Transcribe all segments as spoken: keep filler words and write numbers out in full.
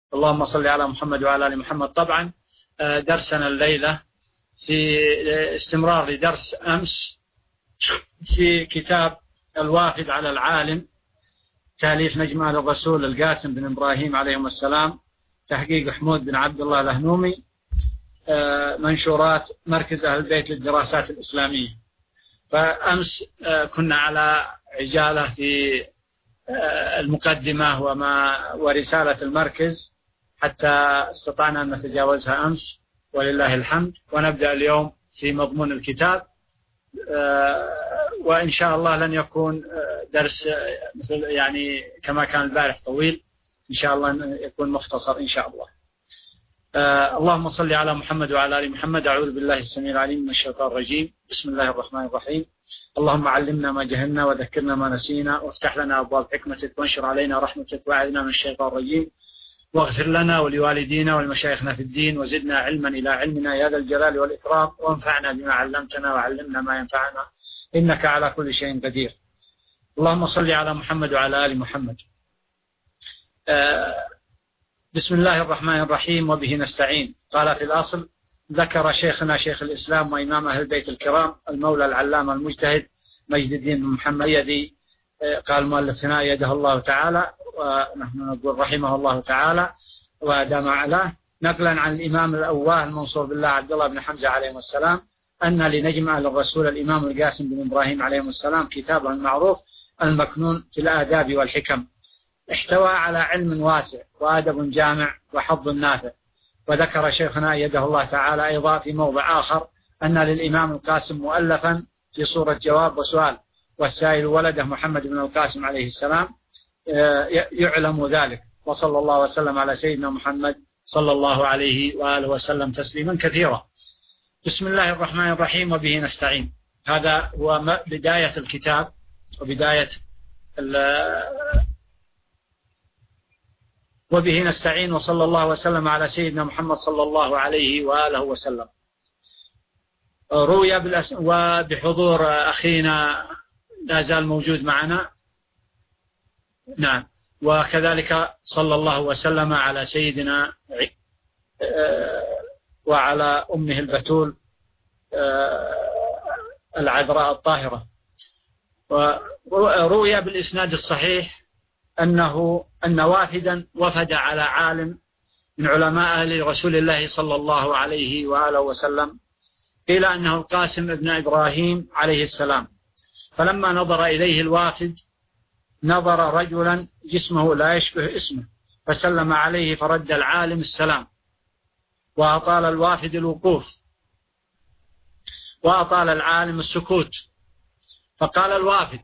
اللهم صل على محمد وعلى آل محمد. طبعا درسنا الليلة في استمرار لدرس أمس في كتاب الوافد على العالم، تأليف نجم آل الرسول القاسم بن إبراهيم عليهم السلام، تحقيق حمود بن عبد الله الهنومي، منشورات مركز أهل البيت للدراسات الإسلامية. فأمس كنا على عجالة في المقدمة وما ورسالة المركز حتى استطعنا أن نتجاوزها أمس ولله الحمد، ونبدأ اليوم في مضمون الكتاب، وإن شاء الله لن يكون درس مثل يعني كما كان البارح طويل، إن شاء الله يكون مختصر إن شاء الله. اللهم صل على محمد وعلى آل محمد. أعوذ بالله السميع العليم من الشيطان الرجيم. بسم الله الرحمن الرحيم. اللهم علمنا ما جهلنا وذكرنا ما نسينا، وافتح لنا أبواب حكمتك وانشر علينا رحمتك وأعذنا من الشيطان الرجيم، واغفر لنا ولوالدينا ولمشايخنا في الدين، وزدنا علما إلى علمنا يا ذا الجلال والإكرام، وانفعنا بما علمتنا وعلمنا ما ينفعنا إنك على كل شيء قدير. اللهم صل على محمد وعلى آل محمد. آه بسم الله الرحمن الرحيم وبه نستعين. قال في الأصل: ذكر شيخنا شيخ الإسلام وإمام أهل البيت الكرام المولى العلامة المجتهد مجد الدين بن محمد يدي، قال مؤلف هنا يده الله تعالى، ونحن نقول رحمه الله تعالى ودام علاه، نقلا عن الإمام الأواه المنصور بالله عبد الله بن حمزة عليه السلام، أن لنجم آل الرسول الإمام القاسم بن إبراهيم عليه السلام كتابا معروف المكنون في الآداب والحكم، احتوى على علم واسع وأدب جامع وحظ نافع. وذكر شيخنا يده الله تعالى أيضا في موضع آخر أن للإمام القاسم مؤلفا في صورة جواب وسؤال، والسائل ولده محمد بن القاسم عليه السلام، يعلم ذلك. وصلى الله وسلم على سيدنا محمد صلى الله عليه وآله وسلم تسليما كثيرا. بسم الله الرحمن الرحيم وبه نستعين. هذا هو بداية الكتاب وبداية وبه نستعين. وصلى الله وسلم على سيدنا محمد صلى الله عليه وآله وسلم. روي بالأس... وبحضور أخينا لا زال موجود معنا، نعم، وكذلك صلى الله وسلم على سيدنا وعلى أمه البتول العذراء الطاهرة. وروي بالإسناد الصحيح أنه أن وافدا وفد على عالم من علماء أهل رسول الله صلى الله عليه وآله وسلم، قيل أنه القاسم ابن إبراهيم عليه السلام، فلما نظر إليه الوافد نظر رجلا جسمه لا يشبه اسمه، فسلم عليه فرد العالم السلام، وأطال الوافد الوقوف، وأطال العالم السكوت. فقال الوافد،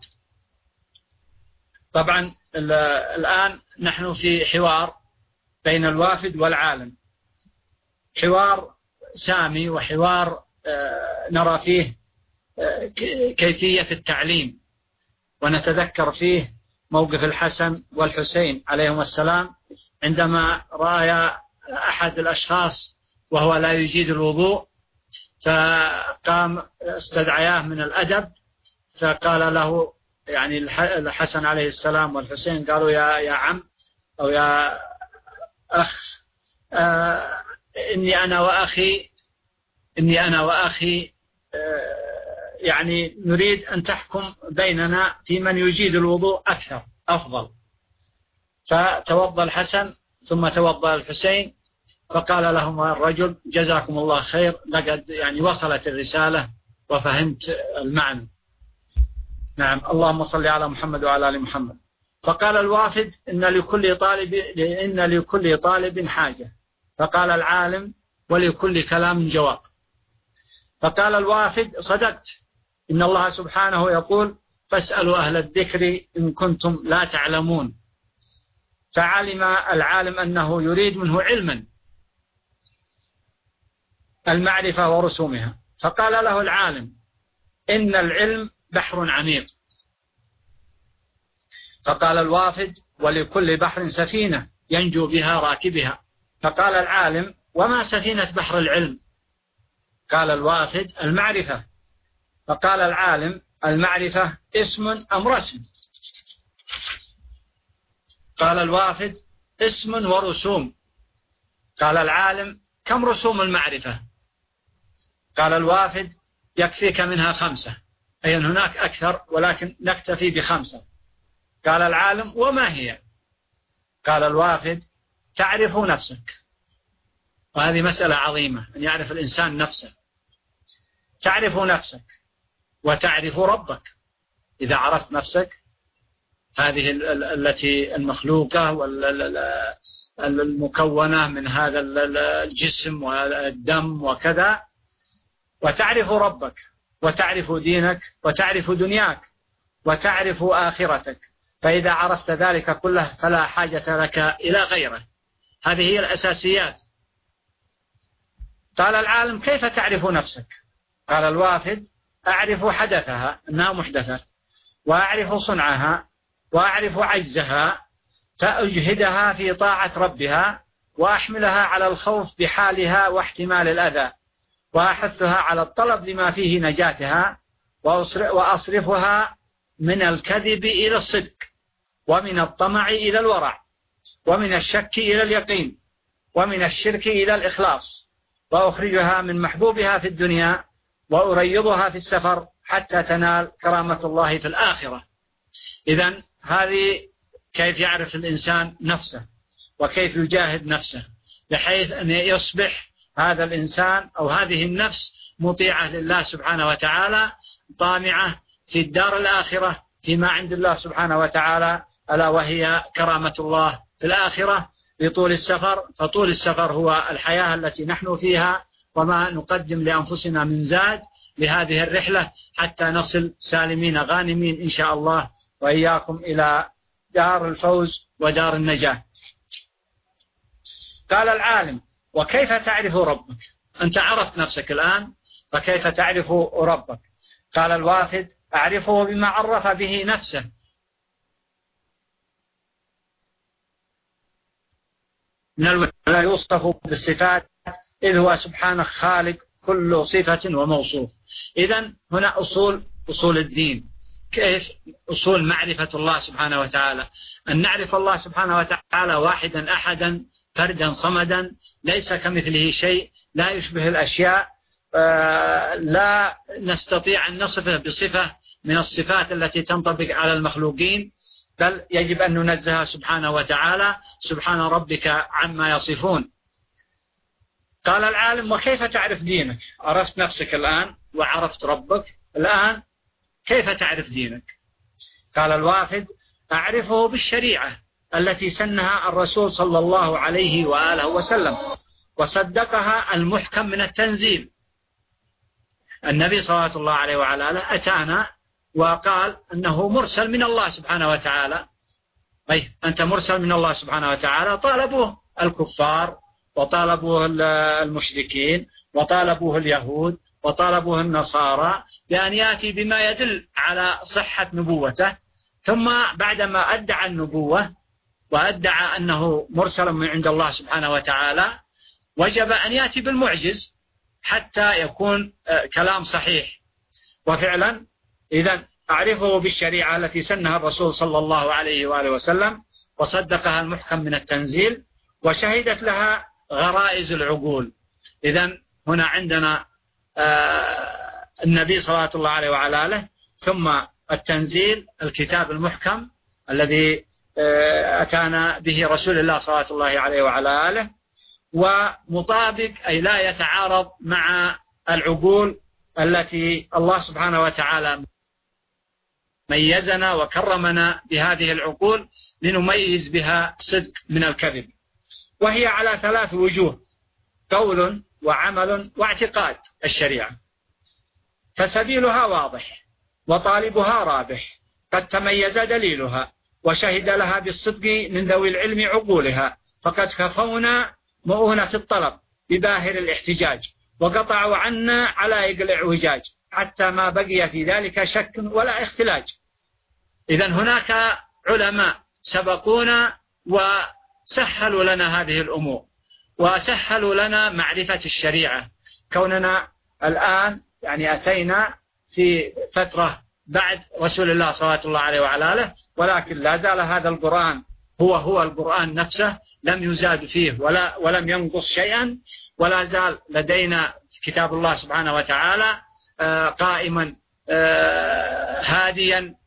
طبعا الآن نحن في حوار بين الوافد والعالم، حوار سامي وحوار نرى فيه كيفية التعليم، ونتذكر فيه موقف الحسن والحسين عليهم السلام عندما رأى أحد الأشخاص وهو لا يجيد الوضوء، فقام استدعياه من الأدب، فقال له يعني الحسن عليه السلام والحسين قالوا يا يا عم أو يا أخ، آه إني أنا وأخي إني أنا وأخي آه يعني نريد أن تحكم بيننا في من يجيد الوضوء أكثر أفضل. فتوضأ الحسن ثم توضأ الحسين، فقال لهما الرجل: جزاكم الله خير، لقد يعني وصلت الرسالة وفهمت المعنى. نعم، اللهم صل على محمد وعلى آل محمد. فقال الوافد: إن لكل طالب إن لكل طالب حاجة. فقال العالم: ولكل كلام جواب. فقال الوافد: صدقت، إن الله سبحانه يقول: فاسألوا أهل الذكر إن كنتم لا تعلمون. فعلم العالم أنه يريد منه علما، المعرفة ورسومها. فقال له العالم: إن العلم بحر عميق. فقال الوافد: ولكل بحر سفينة ينجو بها راكبها. فقال العالم: وما سفينة بحر العلم؟ قال الوافد: المعرفة. فقال العالم: المعرفة اسم أم رسم؟ قال الوافد: اسم ورسوم. قال العالم: كم رسوم المعرفة؟ قال الوافد: يكفيك منها خمسة، أي أن هناك أكثر ولكن نكتفي بخمسة. قال العالم: وما هي؟ قال الوافد: تعرف نفسك. وهذه مسألة عظيمة، أن يعرف الإنسان نفسه. تعرف نفسك وتعرف ربك. إذا عرفت نفسك هذه التي المخلوقة والمكونة من هذا الجسم والدم وكذا، وتعرف ربك وتعرف دينك وتعرف دنياك وتعرف آخرتك، فإذا عرفت ذلك كله فلا حاجة لك إلى غيره. هذه هي الأساسيات. قال العالم: كيف تعرف نفسك؟ قال الوافد: أعرف حدثها أنها محدثة، وأعرف صنعها، وأعرف عجزها، فأجهدها في طاعة ربها، وأحملها على الخوف بحالها واحتمال الأذى، وأحثها على الطلب لما فيه نجاتها، وأصرفها من الكذب إلى الصدق، ومن الطمع إلى الورع، ومن الشك إلى اليقين، ومن الشرك إلى الإخلاص، وأخرجها من محبوبها في الدنيا، وأريضها في السفر حتى تنال كرامة الله في الآخرة. إذن هذه كيف يعرف الإنسان نفسه وكيف يجاهد نفسه بحيث أن يصبح هذا الإنسان أو هذه النفس مطيعة لله سبحانه وتعالى، طامعة في الدار الآخرة فيما عند الله سبحانه وتعالى، ألا وهي كرامة الله في الآخرة بطول السفر. فطول السفر هو الحياة التي نحن فيها، وما نقدم لأنفسنا من زاد لهذه الرحلة حتى نصل سالمين غانمين إن شاء الله وإياكم إلى دار الفوز ودار النجاة. قال العالم: وكيف تعرف ربك؟ أنت عرفت نفسك الآن، فكيف تعرف ربك؟ قال الوافد: أعرفه بما عرف به نفسه من لا يوصف بالصفات، إذ هو سبحانه خالق كل صفة وموصوف. إذن هنا أصول أصول الدين. كيف أصول معرفة الله سبحانه وتعالى؟ أن نعرف الله سبحانه وتعالى واحدا أحدا فردا صمدا، ليس كمثله شيء، لا يشبه الأشياء، لا نستطيع أن نصفه بصفة من الصفات التي تنطبق على المخلوقين، بل يجب أن ننزه سبحانه وتعالى. سبحان ربك عما يصفون. قال العالم: وكيف تعرف دينك؟ عرفت نفسك الآن وعرفت ربك، الآن كيف تعرف دينك؟ قال الوافد: أعرفه بالشريعة التي سنها الرسول صلى الله عليه وآله وسلم وصدقها المحكم من التنزيل. النبي صلى الله عليه وعلى آله أتانا وقال أنه مرسل من الله سبحانه وتعالى. أي أنت مرسل من الله سبحانه وتعالى. طالبوه الكفار وطالبوه المشركين وطالبوه اليهود وطالبوه النصارى بأن يأتي بما يدل على صحة نبوته، ثم بعدما أدعى النبوة وأدعى أنه مرسل من عند الله سبحانه وتعالى وجب أن يأتي بالمعجز حتى يكون كلام صحيح. وفعلا إذن أعرفه بالشريعة التي سنها الرسول صلى الله عليه وآله وسلم وصدقها المحكم من التنزيل وشهدت لها غرائز العقول. إذن هنا عندنا آه النبي صلى الله عليه وعلى آله، ثم التنزيل الكتاب المحكم الذي آه أتانا به رسول الله صلى الله عليه وعلى آله، ومطابق أي لا يتعارض مع العقول التي الله سبحانه وتعالى ميزنا وكرمنا بهذه العقول لنميز بها صدق من الكذب. وهي على ثلاث وجوه: قول وعمل واعتقاد الشريعة. فسبيلها واضح وطالبها رابح، قد تميز دليلها وشهد لها بالصدق من ذوي العلم عقولها، فقد كفونا مؤونة الطلب بباهر الاحتجاج وقطعوا عنا علائق الاعوجاج حتى ما بقي في ذلك شك ولا اختلاج. إذن هناك علماء سبقونا وسهلوا لنا هذه الأمور وسهلوا لنا معرفة الشريعة. كوننا الآن يعني أتينا في فترة بعد رسول الله صلى الله عليه وعلى آله، ولكن لا زال هذا القرآن هو هو القرآن نفسه، لم يزاد فيه ولا ولم ينقص شيئا، ولا زال لدينا كتاب الله سبحانه وتعالى قائما هاديا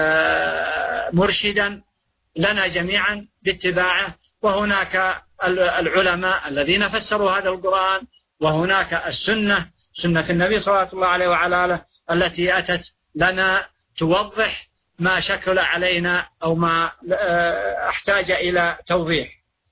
مرشدا لنا جميعا باتباعه. وهناك العلماء الذين فسروا هذا القرآن، وهناك السنة، سنة النبي صلى الله عليه وعلى آله التي أتت لنا توضح ما شكل علينا أو ما احتاج إلى توضيح،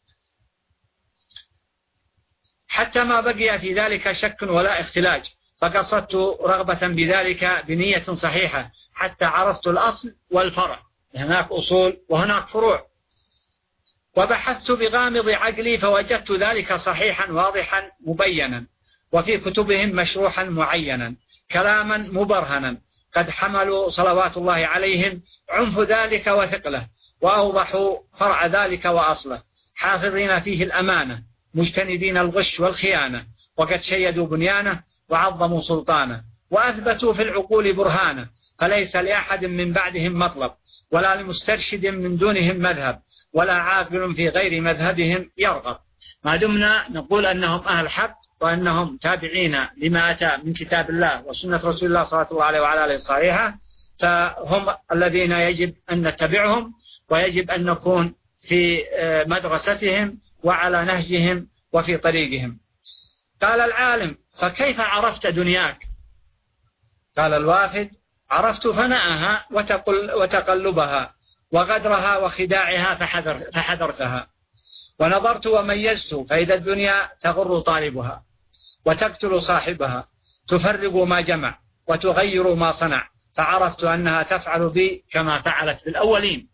حتى ما بقي في ذلك شك ولا اختلاج. فقصدت رغبة بذلك بنية صحيحة حتى عرفت الأصل والفرع، هناك أصول وهناك فروع. وبحثت بغامض عقلي فوجدت ذلك صحيحا واضحا مبينا، وفي كتبهم مشروحا معينا، كلاما مبرهنا، قد حملوا صلوات الله عليهم عنف ذلك وثقله، وأوضحوا فرع ذلك وأصله، حافظين فيه الأمانة، مجتنبين الغش والخيانة، وقد شيدوا بنيانه وعظموا سلطانه، وأثبتوا في العقول برهانه، فليس لأحد من بعدهم مطلب، ولا لمسترشد من دونهم مذهب، ولا عاقل في غير مذهبهم يرغب. ما دمنا نقول أنهم أهل حق، وأنهم تابعين لما أتى من كتاب الله وسنة رسول الله صلى الله عليه وعلى آله الصحيحة، فهم الذين يجب أن نتبعهم، ويجب أن نكون في مدرستهم وعلى نهجهم وفي طريقهم. قال العالم: فكيف عرفت دنياك؟ قال الوافد: عرفت فناءها وتقلبها وغدرها وخداعها فحذر فحذرتها، ونظرت وميزت، فإذا الدنيا تغر طالبها وتقتل صاحبها، تفرق ما جمع وتغير ما صنع، فعرفت أنها تفعل بي كما فعلت بالأولين.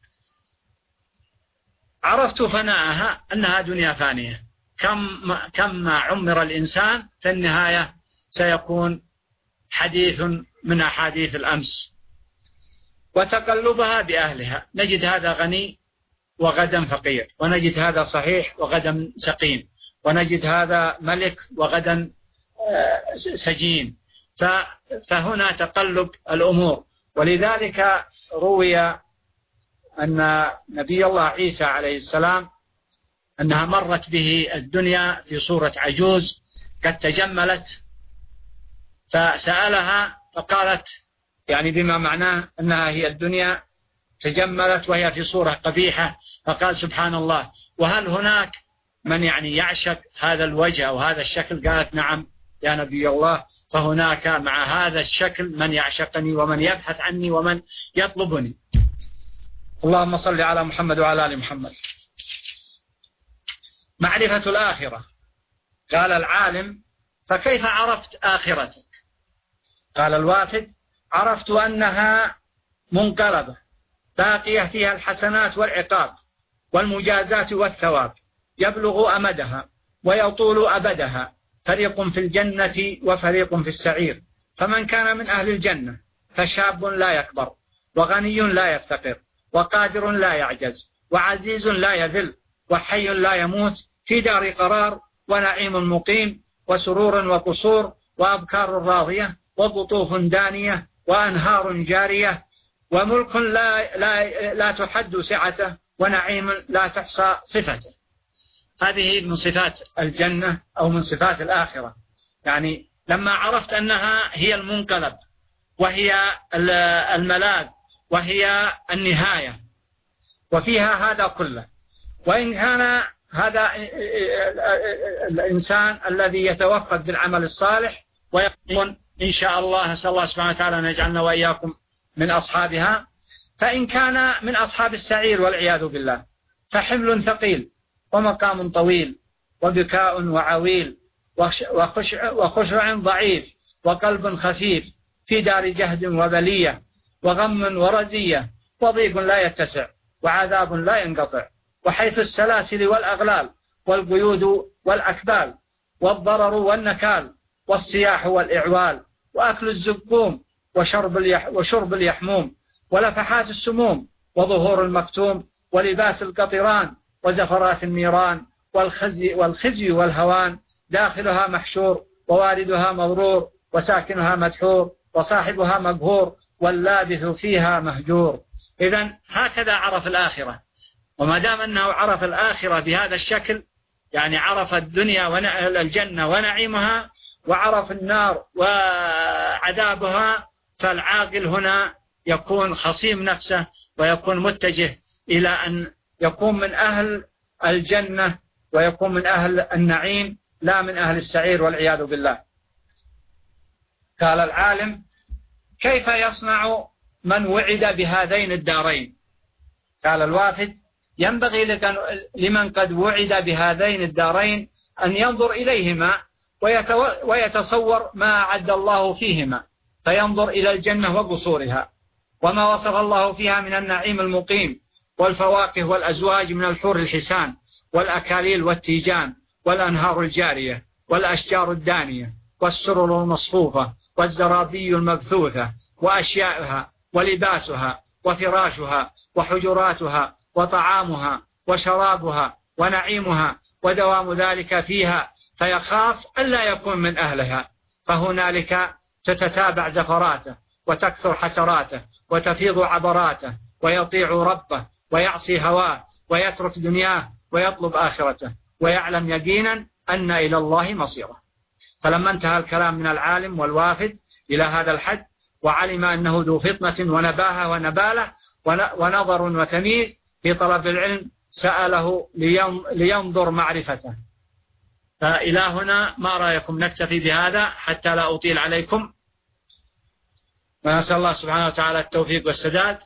عرفت فناءها أنها دنيا فانية، كم كم ما عمر الإنسان في النهاية سيكون حديث من أحاديث الأمس. وتقلبها بأهلها، نجد هذا غني وغدا فقير، ونجد هذا صحيح وغدا سقيم، ونجد هذا ملك وغدا سجين، فهنا تقلب الأمور. ولذلك روي أن نبي الله عيسى عليه السلام أنها مرت به الدنيا في صورة عجوز قد تجملت، فسألها فقالت يعني بما معناه أنها هي الدنيا تجملت وهي في صورة قبيحة، فقال: سبحان الله، وهل هناك من يعني يعشق هذا الوجه أو هذا الشكل؟ قالت: نعم يا نبي الله، فهناك مع هذا الشكل من يعشقني ومن يبحث عني ومن يطلبني. اللهم صل على محمد وعلى آل محمد. معرفة الآخرة. قال العالم: فكيف عرفت آخرتك؟ قال الوافد: عرفت أنها منقلبة باقية، فيها الحسنات والعقاب والمجازات والثواب، يبلغ أمدها ويطول أبدها، فريق في الجنة وفريق في السعير. فمن كان من أهل الجنة فشاب لا يكبر، وغني لا يفتقر، وقادر لا يعجز، وعزيز لا يذل، وحي لا يموت، في دار قرار ونعيم مقيم، وسرور وقصور، وأبكار راضية، وقطوف دانية، وأنهار جارية، وملك لا, لا, لا تحد سعته، ونعيم لا تحصى صفته. هذه من صفات الجنة أو من صفات الآخرة. يعني لما عرفت أنها هي المنقلب وهي الملاذ وهي النهاية وفيها هذا كله، وإن كان هذا الإنسان الذي يتوفق بالعمل الصالح ويقوم إن شاء الله، نسأل الله سبحانه وتعالى أن يجعلنا وإياكم من أصحابها، فإن كان من أصحاب السعير والعياذ بالله فحمل ثقيل، ومقام طويل، وبكاء وعويل، وخشع, وخشع ضعيف، وقلب خفيف، في دار جهد وبلية، وغم ورزية، وضيق لا يتسع، وعذاب لا ينقطع، وحيث السلاسل والأغلال، والقيود والأكبال، والضرر والنكال، والصياح والإعوال، وأكل الزقوم، وشرب, اليح وشرب اليحموم، ولفحات السموم، وظهور المكتوم، ولباس القطران، وزفرات النيران، والخزي, والخزي والهوان، داخلها محشور، وواردها مضرور، وساكنها مدحور، وصاحبها مقهور، واللابث فيها مهجور. إذن هكذا عرف الآخرة. وما دام أنه عرف الآخرة بهذا الشكل، يعني عرف الدنيا والجنة ونعيمها، وعرف النار وعذابها، فالعاقل هنا يكون خصيم نفسه ويكون متجه إلى أن يكون من أهل الجنة ويكون من أهل النعيم، لا من أهل السعير والعياذ بالله. قال العالم: كيف يصنع من وعد بهذين الدارين؟ قال الوافد: ينبغي لمن قد وعد بهذين الدارين أن ينظر إليهما ويتصور ما أعد الله فيهما، فينظر إلى الجنة وقصورها وما وصف الله فيها من النعيم المقيم والفواكه والأزواج من الحور الحسان والأكاليل والتيجان والأنهار الجارية والأشجار الدانية والسرر المصفوفة والزرابي المبثوثة وأشيائها ولباسها وفراشها وحجراتها وطعامها وشرابها ونعيمها ودوام ذلك فيها، فيخاف ألا يكون من أهلها، فهنالك تتتابع زفراته وتكثر حسراته وتفيض عبراته، ويطيع ربه ويعصي هواه ويترك دنياه ويطلب آخرته، ويعلم يقينا أن إلى الله مصيره. فلما انتهى الكلام من العالم والوافد إلى هذا الحد، وعلم أنه ذو فطنة ونباهة ونبالة ونظر وتمييز في طلب العلم، سأله لينظر معرفته. فإلى هنا ما رأيكم نكتفي بهذا حتى لا أطيل عليكم، ونسأل الله سبحانه وتعالى التوفيق والسداد.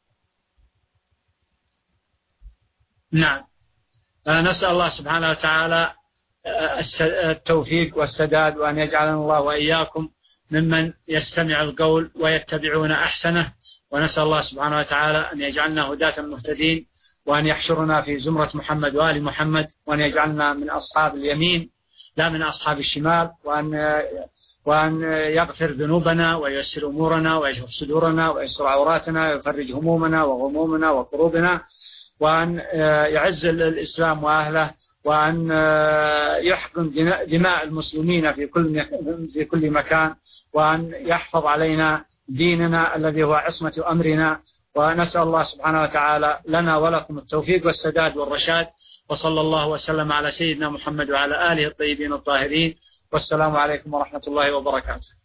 نعم، نسأل الله سبحانه وتعالى التوفيق والسداد، وأن يجعلنا الله وإياكم ممن يستمع القول ويتبعون أحسنه، ونسأل الله سبحانه وتعالى أن يجعلنا هداة مهتدين، وأن يحشرنا في زمرة محمد وآل محمد، وأن يجعلنا من أصحاب اليمين لا من أصحاب الشمال، وأن وأن يغفر ذنوبنا وييسر أمورنا ويشرح صدورنا ويستر عوراتنا ويفرج همومنا وغمومنا وكروبنا، وأن يعز الإسلام وأهله، وأن يحقن دماء المسلمين في كل في كل مكان، وأن يحفظ علينا ديننا الذي هو عصمة أمرنا. ونسأل الله سبحانه وتعالى لنا ولكم التوفيق والسداد والرشاد، وصلى الله وسلم على سيدنا محمد وعلى آله الطيبين الطاهرين، والسلام عليكم ورحمة الله وبركاته.